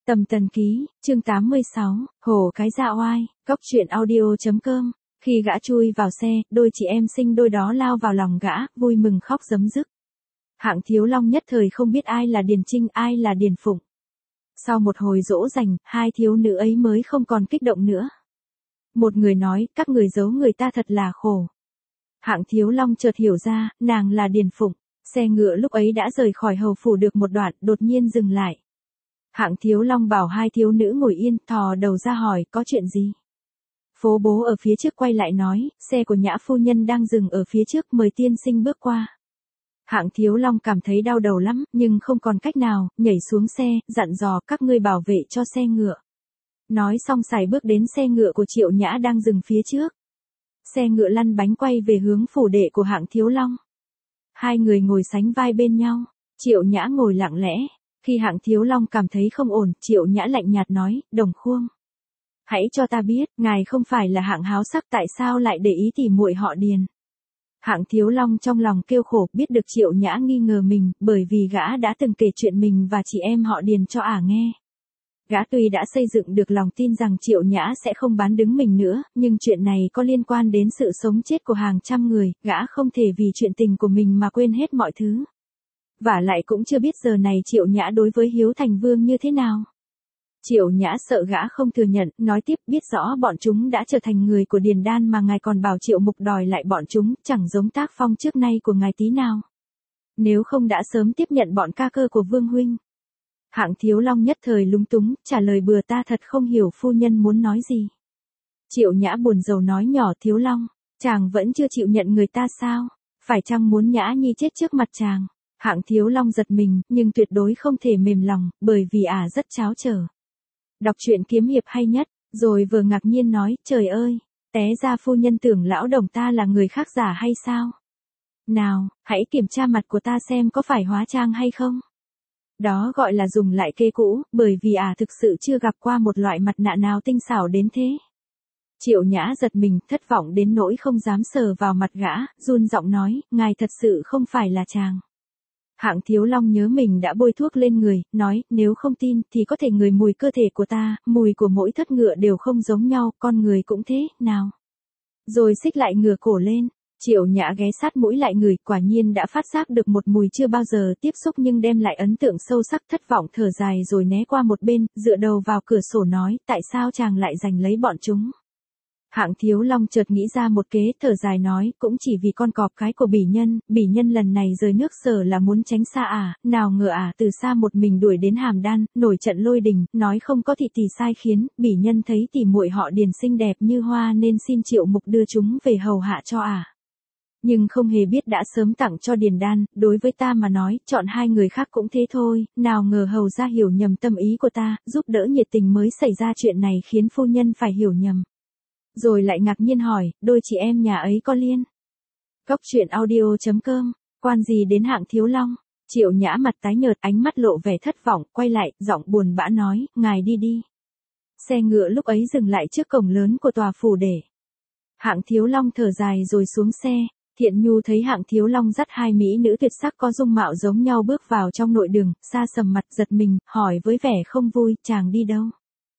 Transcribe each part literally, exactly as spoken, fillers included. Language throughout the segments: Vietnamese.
Tầm Tần Ký, chương tám mươi sáu, Hổ Cái Dạ Oai, Cóc Truyện Audio.com. Khi gã chui vào xe, đôi chị em sinh đôi đó lao vào lòng gã, vui mừng khóc rấm rức. Hạng Thiếu Long nhất thời không biết ai là Điền Trinh, ai là Điền Phụng. Sau một hồi dỗ dành, hai thiếu nữ ấy mới không còn kích động nữa. Một người nói, các người giấu người ta thật là khổ. Hạng Thiếu Long chợt hiểu ra, nàng là Điền Phụng. Xe ngựa lúc ấy đã rời khỏi hầu phủ được một đoạn, đột nhiên dừng lại. Hạng Thiếu Long bảo hai thiếu nữ ngồi yên, thò đầu ra hỏi, có chuyện gì? Phố bố ở phía trước quay lại nói, xe của Nhã phu nhân đang dừng ở phía trước, mời tiên sinh bước qua. Hạng Thiếu Long cảm thấy đau đầu lắm, nhưng không còn cách nào, nhảy xuống xe, dặn dò các ngươi bảo vệ cho xe ngựa. Nói xong sải bước đến xe ngựa của Triệu Nhã đang dừng phía trước. Xe ngựa lăn bánh quay về hướng phủ đệ của Hạng Thiếu Long. Hai người ngồi sánh vai bên nhau, Triệu Nhã ngồi lặng lẽ. Khi Hạng Thiếu Long cảm thấy không ổn, Triệu Nhã lạnh nhạt nói, Đồng Khuông, hãy cho ta biết, ngài không phải là hạng háo sắc, tại sao lại để ý tỉ muội họ Điền. Hạng Thiếu Long trong lòng kêu khổ, biết được Triệu Nhã nghi ngờ mình, bởi vì gã đã từng kể chuyện mình và chị em họ Điền cho ả nghe. Gã tuy đã xây dựng được lòng tin rằng Triệu Nhã sẽ không bán đứng mình nữa, nhưng chuyện này có liên quan đến sự sống chết của hàng trăm người, gã không thể vì chuyện tình của mình mà quên hết mọi thứ. Vả lại cũng chưa biết giờ này Triệu Nhã đối với Hiếu Thành Vương như thế nào. Triệu Nhã sợ gã không thừa nhận, nói tiếp, biết rõ bọn chúng đã trở thành người của Điền Đan mà ngài còn bảo Triệu Mục đòi lại bọn chúng, chẳng giống tác phong trước nay của ngài tí nào. Nếu không đã sớm tiếp nhận bọn ca cơ của Vương huynh. Hạng Thiếu Long nhất thời lúng túng, trả lời bừa, ta thật không hiểu phu nhân muốn nói gì. Triệu Nhã buồn rầu nói nhỏ, Thiếu Long, chàng vẫn chưa chịu nhận người ta sao? Phải chăng muốn Nhã Nhi chết trước mặt chàng? Hạng Thiếu Long giật mình, nhưng tuyệt đối không thể mềm lòng, bởi vì ả à rất tráo trở. Đọc truyện kiếm hiệp hay nhất, rồi vừa ngạc nhiên nói, trời ơi, té ra phu nhân tưởng lão Đồng ta là người khác giả hay sao? Nào, hãy kiểm tra mặt của ta xem có phải hóa trang hay không? Đó gọi là dùng lại kê cũ, bởi vì ả à thực sự chưa gặp qua một loại mặt nạ nào tinh xảo đến thế. Triệu Nhã giật mình, thất vọng đến nỗi không dám sờ vào mặt gã, run giọng nói, ngài thật sự không phải là chàng. Hạng Thiếu Long nhớ mình đã bôi thuốc lên người, nói, nếu không tin thì có thể ngửi mùi cơ thể của ta, mùi của mỗi thất ngựa đều không giống nhau, con người cũng thế, nào. Rồi xích lại ngựa cổ lên, Triệu Nhã ghé sát mũi lại ngửi, quả nhiên đã phát giác được một mùi chưa bao giờ tiếp xúc nhưng đem lại ấn tượng sâu sắc, thất vọng thở dài rồi né qua một bên, dựa đầu vào cửa sổ nói, tại sao chàng lại giành lấy bọn chúng. Hạng Thiếu Long chợt nghĩ ra một kế, thở dài nói, cũng chỉ vì con cọp cái của bỉ nhân, bỉ nhân lần này rời nước Sở là muốn tránh xa ả, nào ngờ ả từ xa một mình đuổi đến Hàm Đan, nổi trận lôi đình, nói không có thị tỷ sai khiến, bỉ nhân thấy tỷ muội họ Điền xinh đẹp như hoa nên xin Triệu Mục đưa chúng về hầu hạ cho ả. Nhưng không hề biết đã sớm tặng cho Điền Đan, đối với ta mà nói, chọn hai người khác cũng thế thôi, nào ngờ hầu ra hiểu nhầm tâm ý của ta, giúp đỡ nhiệt tình mới xảy ra chuyện này khiến phu nhân phải hiểu nhầm. Rồi lại ngạc nhiên hỏi, đôi chị em nhà ấy có liên? Cóc Truyện Audio.com, quan gì đến Hạng Thiếu Long? Triệu Nhã mặt tái nhợt, ánh mắt lộ vẻ thất vọng, quay lại, giọng buồn bã nói, ngài đi đi. Xe ngựa lúc ấy dừng lại trước cổng lớn của tòa phủ để. Hạng Thiếu Long thở dài rồi xuống xe. Thiện Nhu thấy Hạng Thiếu Long dắt hai mỹ nữ tuyệt sắc có dung mạo giống nhau bước vào trong nội đường, xa sầm mặt giật mình, hỏi với vẻ không vui, chàng đi đâu?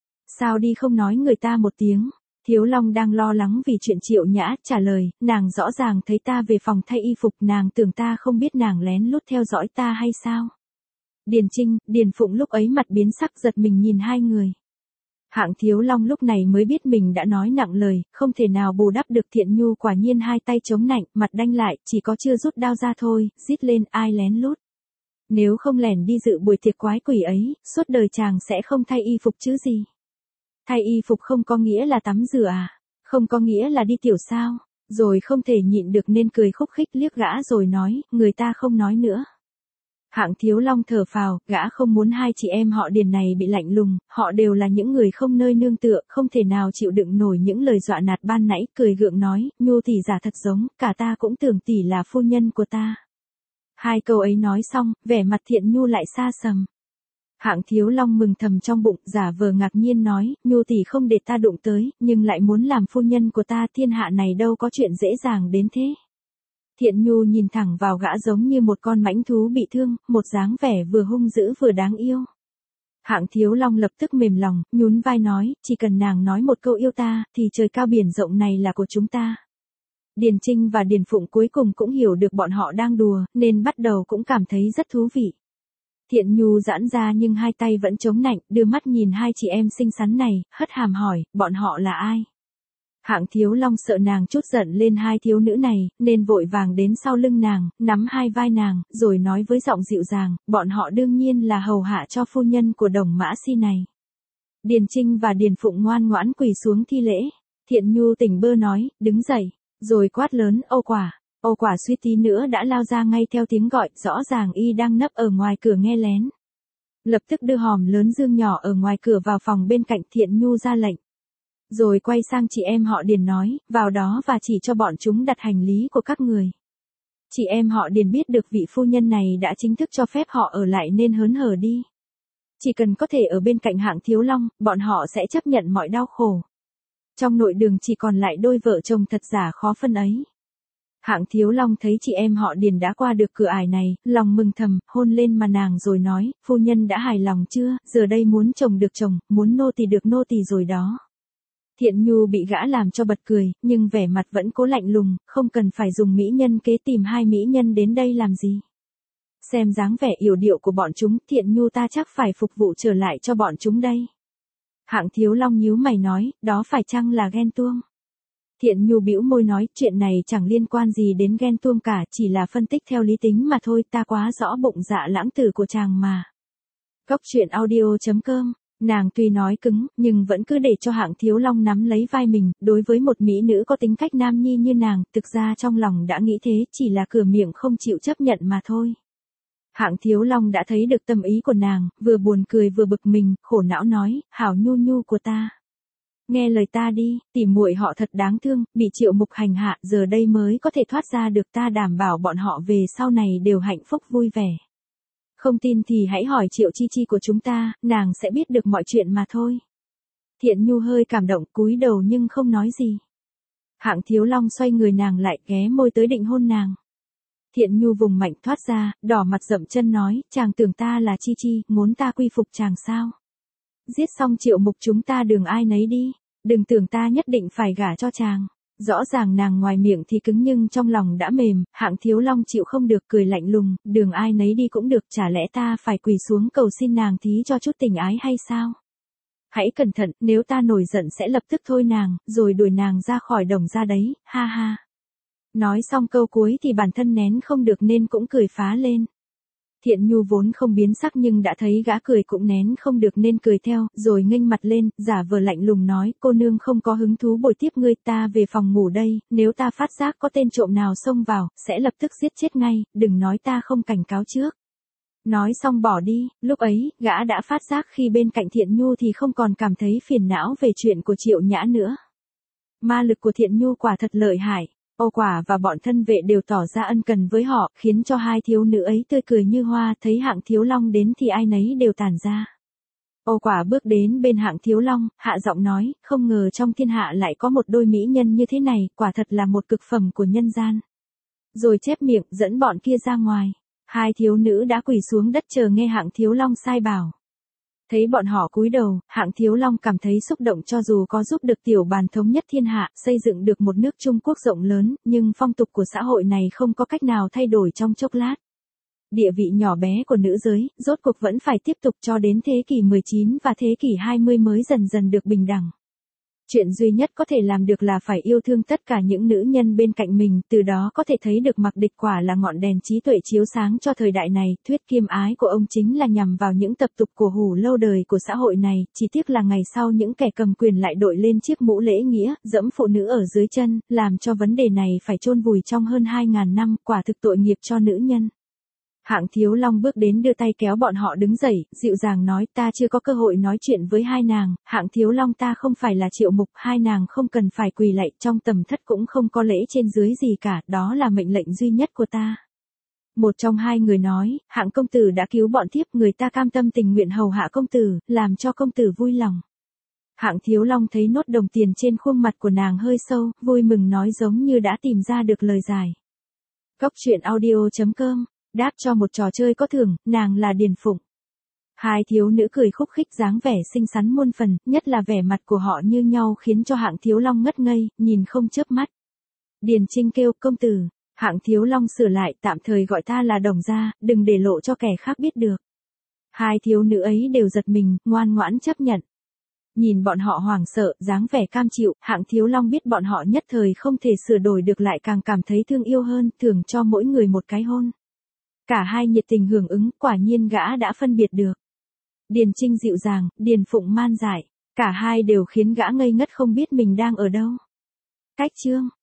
Sao đi không nói người ta một tiếng? Thiếu Long đang lo lắng vì chuyện Triệu Nhã, trả lời, nàng rõ ràng thấy ta về phòng thay y phục, nàng tưởng ta không biết nàng lén lút theo dõi ta hay sao? Điền Trinh, Điền Phụng lúc ấy mặt biến sắc giật mình nhìn hai người. Hạng Thiếu Long lúc này mới biết mình đã nói nặng lời, không thể nào bù đắp được. Thiện Nhu quả nhiên hai tay chống nạnh, mặt đanh lại, chỉ có chưa rút đao ra thôi, rít lên, ai lén lút. Nếu không lẻn đi dự buổi tiệc quái quỷ ấy, suốt đời chàng sẽ không thay y phục chứ gì. Thay y phục không có nghĩa là tắm rửa à? Không có nghĩa là đi tiểu sao? Rồi không thể nhịn được nên cười khúc khích liếc gã rồi nói, người ta không nói nữa. Hạng Thiếu Long thở phào, gã không muốn hai chị em họ Điền này bị lạnh lùng, họ đều là những người không nơi nương tựa, không thể nào chịu đựng nổi những lời dọa nạt ban nãy, cười gượng nói, Nhu tỷ giả thật giống, cả ta cũng tưởng tỷ là phu nhân của ta. Hai câu ấy nói xong, vẻ mặt Thiện Nhu lại xa sầm. Hạng Thiếu Long mừng thầm trong bụng, giả vờ ngạc nhiên nói, Nhu tỷ không để ta đụng tới, nhưng lại muốn làm phu nhân của ta, thiên hạ này đâu có chuyện dễ dàng đến thế. Thiện Nhu nhìn thẳng vào gã giống như một con mãnh thú bị thương, một dáng vẻ vừa hung dữ vừa đáng yêu. Hạng Thiếu Long lập tức mềm lòng, nhún vai nói, chỉ cần nàng nói một câu yêu ta, thì trời cao biển rộng này là của chúng ta. Điền Trinh và Điền Phụng cuối cùng cũng hiểu được bọn họ đang đùa, nên bắt đầu cũng cảm thấy rất thú vị. Thiện Nhu giãn ra nhưng hai tay vẫn chống nạnh, đưa mắt nhìn hai chị em xinh xắn này, hất hàm hỏi, bọn họ là ai? Hạng Thiếu Long sợ nàng chút giận lên hai thiếu nữ này, nên vội vàng đến sau lưng nàng, nắm hai vai nàng, rồi nói với giọng dịu dàng, bọn họ đương nhiên là hầu hạ cho phu nhân của Đồng Mã Si này. Điền Trinh và Điền Phụng ngoan ngoãn quỳ xuống thi lễ. Thiện Nhu tỉnh bơ nói, đứng dậy, rồi quát lớn, Âu Quả. Âu Quả suýt tí nữa đã lao ra ngay theo tiếng gọi, rõ ràng y đang nấp ở ngoài cửa nghe lén. Lập tức đưa hòm lớn dương nhỏ ở ngoài cửa vào phòng bên cạnh. Thiện Nhu ra lệnh. Rồi quay sang chị em họ Điền nói, vào đó và chỉ cho bọn chúng đặt hành lý của các người. Chị em họ Điền biết được vị phu nhân này đã chính thức cho phép họ ở lại nên hớn hở đi. Chỉ cần có thể ở bên cạnh Hạng Thiếu Long, bọn họ sẽ chấp nhận mọi đau khổ. Trong nội đường chỉ còn lại đôi vợ chồng thật giả khó phân ấy. Hạng Thiếu Long thấy chị em họ Điền đã qua được cửa ải này, lòng mừng thầm, hôn lên mà nàng rồi nói, phu nhân đã hài lòng chưa, giờ đây muốn chồng được chồng, muốn nô tỳ được nô tỳ rồi đó. Thiện Nhu bị gã làm cho bật cười, nhưng vẻ mặt vẫn cố lạnh lùng, không cần phải dùng mỹ nhân kế tìm hai mỹ nhân đến đây làm gì. Xem dáng vẻ yểu điệu của bọn chúng, Thiện Nhu ta chắc phải phục vụ trở lại cho bọn chúng đây. Hạng Thiếu Long nhíu mày nói, đó phải chăng là ghen tuông? Thiện Nhu bĩu môi nói, chuyện này chẳng liên quan gì đến ghen tuông cả, chỉ là phân tích theo lý tính mà thôi, ta quá rõ bụng dạ lãng tử của chàng mà. Cốc truyện audio chấm com. Nàng tuy nói cứng, nhưng vẫn cứ để cho Hạng Thiếu Long nắm lấy vai mình, đối với một mỹ nữ có tính cách nam nhi như nàng, thực ra trong lòng đã nghĩ thế, chỉ là cửa miệng không chịu chấp nhận mà thôi. Hạng Thiếu Long đã thấy được tâm ý của nàng, vừa buồn cười vừa bực mình, khổ não nói, hảo Nhu Nhu của ta. Nghe lời ta đi, tỉ muội họ thật đáng thương, bị Triệu Mục hành hạ, giờ đây mới có thể thoát ra được, ta đảm bảo bọn họ về sau này đều hạnh phúc vui vẻ. Không tin thì hãy hỏi Triệu Chi Chi của chúng ta, nàng sẽ biết được mọi chuyện mà thôi. Thiện Nhu hơi cảm động cúi đầu nhưng không nói gì. Hạng Thiếu Long xoay người nàng lại ghé môi tới định hôn nàng. Thiện Nhu vùng mạnh thoát ra, đỏ mặt dậm chân nói, chàng tưởng ta là Chi Chi, muốn ta quy phục chàng sao? Giết xong Triệu Mục chúng ta đường ai nấy đi, đừng tưởng ta nhất định phải gả cho chàng. Rõ ràng nàng ngoài miệng thì cứng nhưng trong lòng đã mềm, Hạng Thiếu Long chịu không được cười lạnh lùng, đường ai nấy đi cũng được, chả lẽ ta phải quỳ xuống cầu xin nàng thí cho chút tình ái hay sao? Hãy cẩn thận, nếu ta nổi giận sẽ lập tức thôi nàng, rồi đuổi nàng ra khỏi đồng ra đấy, ha ha. Nói xong câu cuối thì bản thân nén không được nên cũng cười phá lên. Thiện Nhu vốn không biến sắc nhưng đã thấy gã cười cũng nén không được nên cười theo, rồi nghênh mặt lên, giả vờ lạnh lùng nói, cô nương không có hứng thú bồi tiếp ngươi, ta về phòng ngủ đây, nếu ta phát giác có tên trộm nào xông vào, sẽ lập tức giết chết ngay, đừng nói ta không cảnh cáo trước. Nói xong bỏ đi, lúc ấy, gã đã phát giác khi bên cạnh Thiện Nhu thì không còn cảm thấy phiền não về chuyện của Triệu Nhã nữa. Ma lực của Thiện Nhu quả thật lợi hại. Âu Quả và bọn thân vệ đều tỏ ra ân cần với họ, khiến cho hai thiếu nữ ấy tươi cười như hoa, thấy Hạng Thiếu Long đến thì ai nấy đều tản ra. Âu Quả bước đến bên Hạng Thiếu Long, hạ giọng nói, không ngờ trong thiên hạ lại có một đôi mỹ nhân như thế này, quả thật là một cực phẩm của nhân gian. Rồi chép miệng, dẫn bọn kia ra ngoài. Hai thiếu nữ đã quỳ xuống đất chờ nghe Hạng Thiếu Long sai bảo. Thấy bọn họ cúi đầu, Hạng Thiếu Long cảm thấy xúc động, cho dù có giúp được tiểu bàn thống nhất thiên hạ, xây dựng được một nước Trung Quốc rộng lớn, nhưng phong tục của xã hội này không có cách nào thay đổi trong chốc lát. Địa vị nhỏ bé của nữ giới, rốt cuộc vẫn phải tiếp tục cho đến thế kỷ mười chín và thế kỷ hai mươi mới dần dần được bình đẳng. Chuyện duy nhất có thể làm được là phải yêu thương tất cả những nữ nhân bên cạnh mình, từ đó có thể thấy được mặc địch quả là ngọn đèn trí tuệ chiếu sáng cho thời đại này. Thuyết kiêm ái của ông chính là nhằm vào những tập tục cổ hủ lâu đời của xã hội này, chỉ tiếc là ngày sau những kẻ cầm quyền lại đội lên chiếc mũ lễ nghĩa, dẫm phụ nữ ở dưới chân, làm cho vấn đề này phải chôn vùi trong hơn hai ngàn năm, quả thực tội nghiệp cho nữ nhân. Hạng Thiếu Long bước đến đưa tay kéo bọn họ đứng dậy, dịu dàng nói, ta chưa có cơ hội nói chuyện với hai nàng, Hạng Thiếu Long ta không phải là Triệu Mục, hai nàng không cần phải quỳ lạy, trong tầm thất cũng không có lễ trên dưới gì cả, đó là mệnh lệnh duy nhất của ta. Một trong hai người nói, Hạng công tử đã cứu bọn thiếp, người ta cam tâm tình nguyện hầu hạ công tử, làm cho công tử vui lòng. Hạng Thiếu Long thấy nốt đồng tiền trên khuôn mặt của nàng hơi sâu, vui mừng nói giống như đã tìm ra được lời giải. Cốc truyện audio chấm com đáp cho một trò chơi có thưởng, nàng là Điền Phụng. Hai thiếu nữ cười khúc khích dáng vẻ xinh xắn muôn phần, nhất là vẻ mặt của họ như nhau khiến cho Hạng Thiếu Long ngất ngây, nhìn không chớp mắt. Điền Trinh kêu, công tử. Hạng Thiếu Long sửa lại, tạm thời gọi ta là Đồng gia, đừng để lộ cho kẻ khác biết được. Hai thiếu nữ ấy đều giật mình, ngoan ngoãn chấp nhận. Nhìn bọn họ hoảng sợ, dáng vẻ cam chịu, Hạng Thiếu Long biết bọn họ nhất thời không thể sửa đổi được lại càng cảm thấy thương yêu hơn, thường cho mỗi người một cái hôn. Cả hai nhiệt tình hưởng ứng, quả nhiên gã đã phân biệt được. Điền Trinh dịu dàng, Điền Phụng man dại, cả hai đều khiến gã ngây ngất không biết mình đang ở đâu. Cách chương